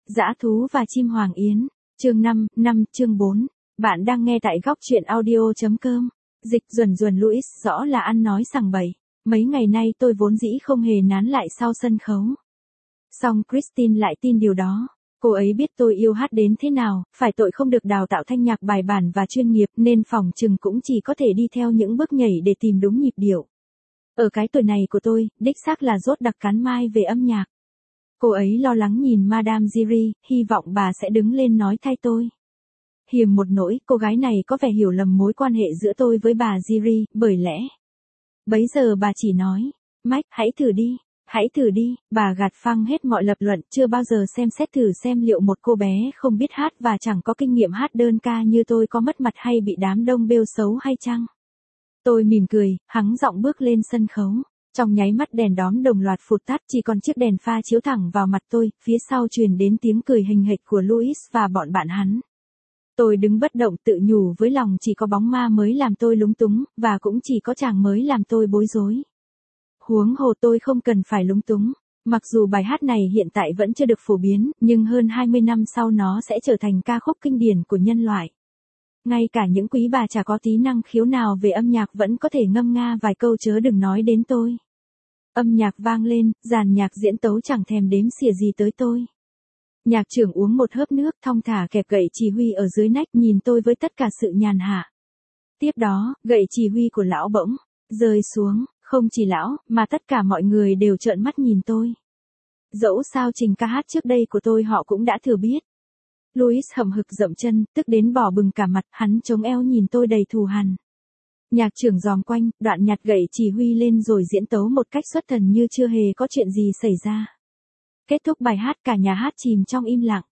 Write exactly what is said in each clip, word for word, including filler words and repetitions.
Dã thú và chim hoàng yến, chương năm, năm, chương bốn. Bạn đang nghe tại góc truyện audio.com. Dịch Duẩn Duẩn Louis rõ là ăn nói sằng bậy. Mấy ngày nay tôi vốn dĩ không hề nán lại sau sân khấu. Song Christine lại tin điều đó. Cô ấy biết tôi yêu hát đến thế nào, phải tội không được đào tạo thanh nhạc bài bản và chuyên nghiệp nên phỏng chừng cũng chỉ có thể đi theo những bước nhảy để tìm đúng nhịp điệu. Ở cái tuổi này của tôi, đích xác là rốt đặc cắn mai về âm nhạc. Cô ấy lo lắng nhìn Madame Giry, hy vọng bà sẽ đứng lên nói thay tôi. Hiềm một nỗi, cô gái này có vẻ hiểu lầm mối quan hệ giữa tôi với bà Giry, bởi lẽ. Bấy giờ bà chỉ nói, Mike, hãy thử đi, hãy thử đi, bà gạt phăng hết mọi lập luận, chưa bao giờ xem xét thử xem liệu một cô bé không biết hát và chẳng có kinh nghiệm hát đơn ca như tôi có mất mặt hay bị đám đông bêu xấu hay chăng. Tôi mỉm cười, hắng giọng bước lên sân khấu. Trong nháy mắt đèn đóm đồng loạt phụt tắt, chỉ còn chiếc đèn pha chiếu thẳng vào mặt tôi, phía sau truyền đến tiếng cười hình hệt của Louis và bọn bạn hắn. Tôi đứng bất động tự nhủ với lòng chỉ có bóng ma mới làm tôi lúng túng, và cũng chỉ có chàng mới làm tôi bối rối. Huống hồ tôi không cần phải lúng túng, mặc dù bài hát này hiện tại vẫn chưa được phổ biến, nhưng hơn hai mươi năm sau nó sẽ trở thành ca khúc kinh điển của nhân loại. Ngay cả những quý bà chả có tí năng khiếu nào về âm nhạc vẫn có thể ngâm nga vài câu chớ đừng nói đến tôi. Âm nhạc vang lên, dàn nhạc diễn tấu chẳng thèm đếm xỉa gì tới tôi. Nhạc trưởng uống một hớp nước thong thả kẹp gậy chỉ huy ở dưới nách nhìn tôi với tất cả sự nhàn hạ. Tiếp đó, gậy chỉ huy của lão bỗng rơi xuống, không chỉ lão, mà tất cả mọi người đều trợn mắt nhìn tôi. Dẫu sao trình ca hát trước đây của tôi họ cũng đã thừa biết. Louis hậm hực dậm chân, tức đến bỏ bừng cả mặt, hắn chống eo nhìn tôi đầy thù hằn. Nhạc trưởng giòm quanh, đoạn nhặt gậy chỉ huy lên rồi diễn tấu một cách xuất thần như chưa hề có chuyện gì xảy ra. Kết thúc bài hát cả nhà hát chìm trong im lặng.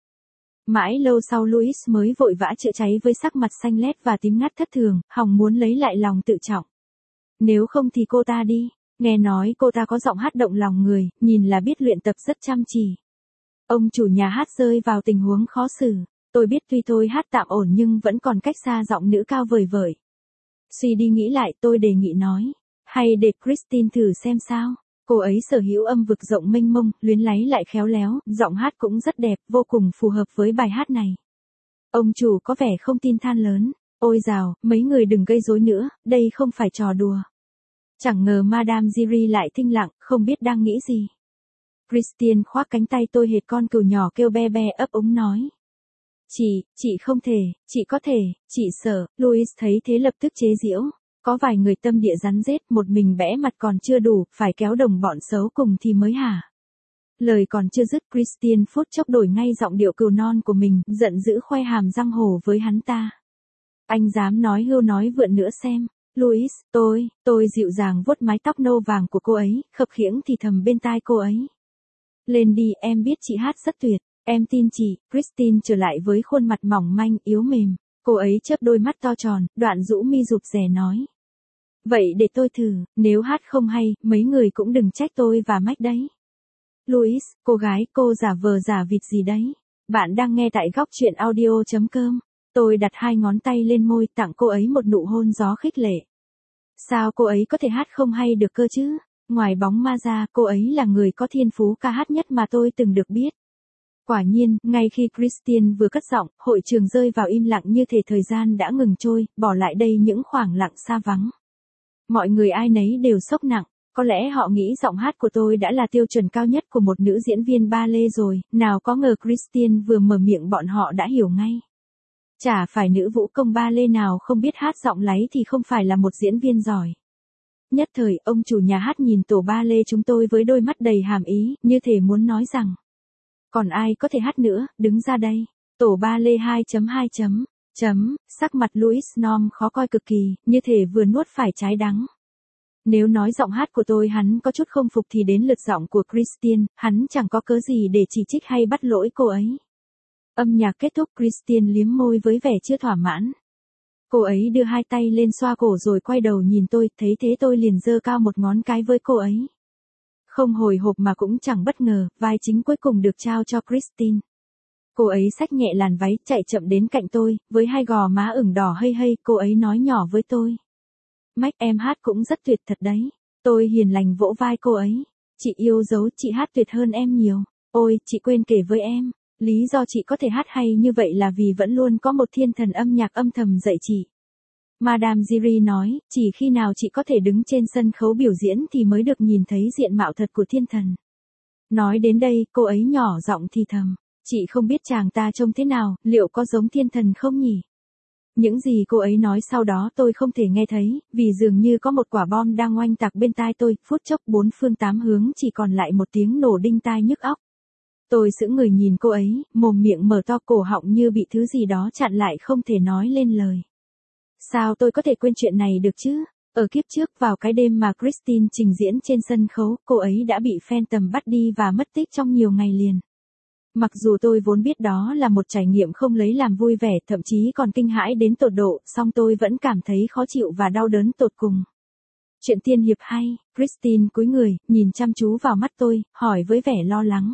Mãi lâu sau Louis mới vội vã chữa cháy với sắc mặt xanh lét và tím ngắt thất thường, hòng muốn lấy lại lòng tự trọng. Nếu không thì cô ta đi, nghe nói cô ta có giọng hát động lòng người, nhìn là biết luyện tập rất chăm chỉ. Ông chủ nhà hát rơi vào tình huống khó xử. Tôi biết tuy tôi hát tạm ổn nhưng vẫn còn cách xa giọng nữ cao vời vợi. Suy đi nghĩ lại tôi đề nghị nói. Hay để Christine thử xem sao. Cô ấy sở hữu âm vực rộng mênh mông, luyến láy lại khéo léo, giọng hát cũng rất đẹp, vô cùng phù hợp với bài hát này. Ông chủ có vẻ không tin than lớn. Ôi dào, mấy người đừng gây rối nữa, đây không phải trò đùa. Chẳng ngờ Madame Giry lại thinh lặng, không biết đang nghĩ gì. Christine khoác cánh tay tôi hệt con cừu nhỏ kêu be be ấp úng nói. Chị, chị không thể, chị có thể, chị sợ. Louis thấy thế lập tức chế giễu. Có vài người tâm địa rắn rết, một mình bẽ mặt còn chưa đủ, phải kéo đồng bọn xấu cùng thì mới hả. Lời còn chưa dứt Christine phút chốc đổi ngay giọng điệu cừu non của mình, giận dữ khoe hàm răng hổ với hắn ta. Anh dám nói hưu nói vượn nữa xem. Louis, tôi, tôi dịu dàng vuốt mái tóc nâu vàng của cô ấy, khập khiễng thì thầm bên tai cô ấy. Lên đi, em biết chị hát rất tuyệt, em tin chị. Christine trở lại với khuôn mặt mỏng manh, yếu mềm. Cô ấy chớp đôi mắt to tròn, đoạn rũ mi rụp rè nói. Vậy để tôi thử, nếu hát không hay, mấy người cũng đừng trách tôi và Mike đấy. Louis, cô gái, cô giả vờ giả vịt gì đấy. Bạn đang nghe tại góc truyện audio.com. Tôi đặt hai ngón tay lên môi tặng cô ấy một nụ hôn gió khích lệ. Sao cô ấy có thể hát không hay được cơ chứ? Ngoài bóng ma ra, cô ấy là người có thiên phú ca hát nhất mà tôi từng được biết. Quả nhiên, ngay khi Christine vừa cất giọng, hội trường rơi vào im lặng như thể thời gian đã ngừng trôi, bỏ lại đây những khoảng lặng xa vắng. Mọi người ai nấy đều sốc nặng, có lẽ họ nghĩ giọng hát của tôi đã là tiêu chuẩn cao nhất của một nữ diễn viên ballet rồi, nào có ngờ Christine vừa mở miệng bọn họ đã hiểu ngay. Chả phải nữ vũ công ballet nào không biết hát giọng láy thì không phải là một diễn viên giỏi. Nhất thời, ông chủ nhà hát nhìn tổ ballet chúng tôi với đôi mắt đầy hàm ý, như thể muốn nói rằng. Còn ai có thể hát nữa, đứng ra đây. Tổ ballet hai chấm hai chấm, chấm, sắc mặt Louis Nom khó coi cực kỳ, như thể vừa nuốt phải trái đắng. Nếu nói giọng hát của tôi hắn có chút không phục thì đến lượt giọng của Christine, hắn chẳng có cớ gì để chỉ trích hay bắt lỗi cô ấy. Âm nhạc kết thúc Christine liếm môi với vẻ chưa thỏa mãn. Cô ấy đưa hai tay lên xoa cổ rồi quay đầu nhìn tôi, thấy thế tôi liền giơ cao một ngón cái với cô ấy. Không hồi hộp mà cũng chẳng bất ngờ, vai chính cuối cùng được trao cho Christine. Cô ấy xách nhẹ làn váy, chạy chậm đến cạnh tôi, với hai gò má ửng đỏ hây hây, cô ấy nói nhỏ với tôi. Mike, em hát cũng rất tuyệt thật đấy. Tôi hiền lành vỗ vai cô ấy. Chị yêu dấu, chị hát tuyệt hơn em nhiều. Ôi, chị quên kể với em. Lý do chị có thể hát hay như vậy là vì vẫn luôn có một thiên thần âm nhạc âm thầm dạy chị. Madame Giry nói, chỉ khi nào chị có thể đứng trên sân khấu biểu diễn thì mới được nhìn thấy diện mạo thật của thiên thần. Nói đến đây, cô ấy nhỏ giọng thì thầm, chị không biết chàng ta trông thế nào, liệu có giống thiên thần không nhỉ? Những gì cô ấy nói sau đó tôi không thể nghe thấy, vì dường như có một quả bom đang oanh tạc bên tai tôi, phút chốc bốn phương tám hướng chỉ còn lại một tiếng nổ đinh tai nhức óc. Tôi sững người nhìn cô ấy, mồm miệng mở to, cổ họng như bị thứ gì đó chặn lại không thể nói lên lời. Sao tôi có thể quên chuyện này được chứ? Ở kiếp trước, vào cái đêm mà Christine trình diễn trên sân khấu, cô ấy đã bị Phantom bắt đi và mất tích trong nhiều ngày liền. Mặc dù tôi vốn biết đó là một trải nghiệm không lấy làm vui vẻ, thậm chí còn kinh hãi đến tột độ, song tôi vẫn cảm thấy khó chịu và đau đớn tột cùng. Chuyện tiên hiệp hay, Christine cúi người, nhìn chăm chú vào mắt tôi, hỏi với vẻ lo lắng.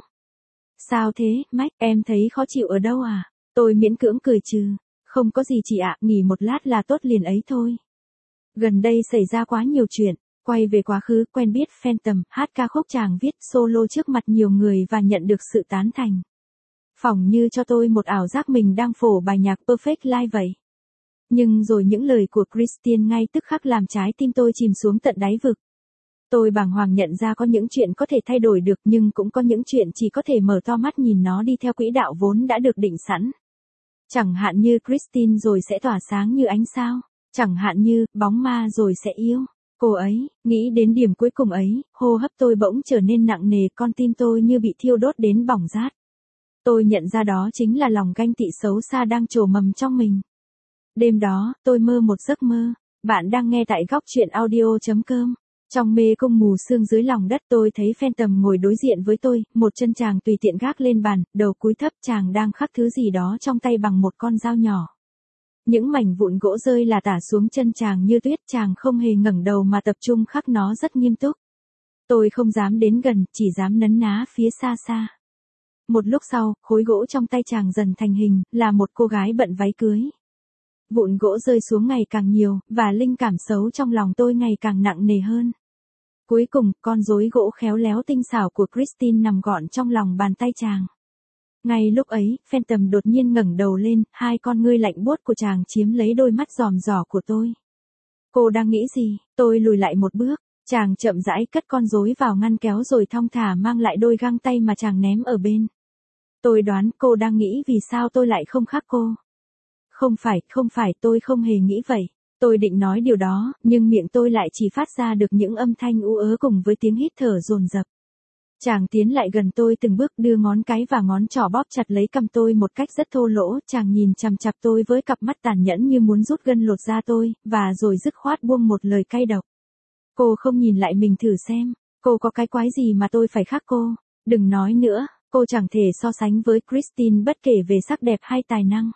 Sao thế, Mac, em thấy khó chịu ở đâu à? Tôi miễn cưỡng cười trừ. Không có gì chị ạ, nghỉ một lát là tốt liền ấy thôi. Gần đây xảy ra quá nhiều chuyện, quay về quá khứ, quen biết Phantom, hát ca khúc chàng viết solo trước mặt nhiều người và nhận được sự tán thành. Phỏng như cho tôi một ảo giác mình đang phổ bài nhạc Perfect Live vậy. Nhưng rồi những lời của Christine ngay tức khắc làm trái tim tôi chìm xuống tận đáy vực. Tôi bàng hoàng nhận ra có những chuyện có thể thay đổi được nhưng cũng có những chuyện chỉ có thể mở to mắt nhìn nó đi theo quỹ đạo vốn đã được định sẵn. Chẳng hạn như Christine rồi sẽ tỏa sáng như ánh sao. Chẳng hạn như, bóng ma rồi sẽ yêu. Cô ấy, nghĩ đến điểm cuối cùng ấy, hô hấp tôi bỗng trở nên nặng nề, con tim tôi như bị thiêu đốt đến bỏng rát. Tôi nhận ra đó chính là lòng ganh tị xấu xa đang trổ mầm trong mình. Đêm đó, tôi mơ một giấc mơ. Bạn đang nghe tại góc truyện audio chấm com. Trong mê cung mù sương dưới lòng đất tôi thấy Phantom ngồi đối diện với tôi, một chân chàng tùy tiện gác lên bàn, đầu cúi thấp, chàng đang khắc thứ gì đó trong tay bằng một con dao nhỏ. Những mảnh vụn gỗ rơi là tả xuống chân chàng như tuyết, chàng không hề ngẩng đầu mà tập trung khắc nó rất nghiêm túc. Tôi không dám đến gần, chỉ dám nấn ná phía xa xa. Một lúc sau, khối gỗ trong tay chàng dần thành hình, là một cô gái bận váy cưới. Vụn gỗ rơi xuống ngày càng nhiều, và linh cảm xấu trong lòng tôi ngày càng nặng nề hơn. Cuối cùng, con rối gỗ khéo léo tinh xảo của Christine nằm gọn trong lòng bàn tay chàng. Ngay lúc ấy, Phantom đột nhiên ngẩng đầu lên, hai con ngươi lạnh buốt của chàng chiếm lấy đôi mắt giòm giỏ của tôi. Cô đang nghĩ gì? Tôi lùi lại một bước, chàng chậm rãi cất con rối vào ngăn kéo rồi thong thả mang lại đôi găng tay mà chàng ném ở bên. Tôi đoán cô đang nghĩ vì sao tôi lại không khắc cô. Không phải, không phải, tôi không hề nghĩ vậy. Tôi định nói điều đó, nhưng miệng tôi lại chỉ phát ra được những âm thanh ú ớ cùng với tiếng hít thở dồn dập. Chàng tiến lại gần tôi từng bước, đưa ngón cái và ngón trỏ bóp chặt lấy cằm tôi một cách rất thô lỗ, chàng nhìn chằm chằm tôi với cặp mắt tàn nhẫn như muốn rút gân lột da tôi, và rồi dứt khoát buông một lời cay độc. Cô không nhìn lại mình thử xem, cô có cái quái gì mà tôi phải khắc cô? Đừng nói nữa, cô chẳng thể so sánh với Christine bất kể về sắc đẹp hay tài năng.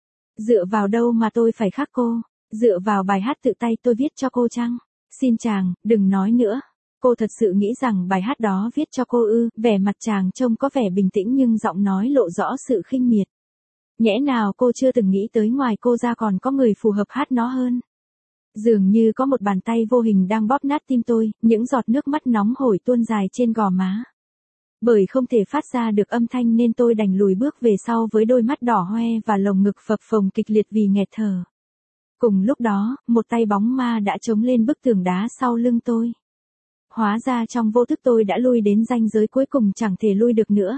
Dựa vào đâu mà tôi phải khắc cô? Dựa vào bài hát tự tay tôi viết cho cô chăng? Xin chàng, đừng nói nữa. Cô thật sự nghĩ rằng bài hát đó viết cho cô ư? Vẻ mặt chàng trông có vẻ bình tĩnh nhưng giọng nói lộ rõ sự khinh miệt. Nhẽ nào cô chưa từng nghĩ tới ngoài cô ra còn có người phù hợp hát nó hơn? Dường như có một bàn tay vô hình đang bóp nát tim tôi, những giọt nước mắt nóng hổi tuôn dài trên gò má. Bởi không thể phát ra được âm thanh nên tôi đành lùi bước về sau với đôi mắt đỏ hoe và lồng ngực phập phồng kịch liệt vì nghẹt thở. Cùng lúc đó, một tay bóng ma đã chống lên bức tường đá sau lưng tôi. Hóa ra trong vô thức tôi đã lui đến ranh giới cuối cùng chẳng thể lui được nữa.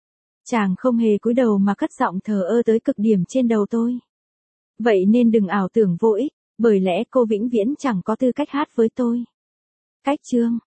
Chàng không hề cúi đầu mà cất giọng thờ ơ tới cực điểm trên đầu tôi. Vậy nên đừng ảo tưởng vô ích, bởi lẽ cô vĩnh viễn chẳng có tư cách hát với tôi. Cách chương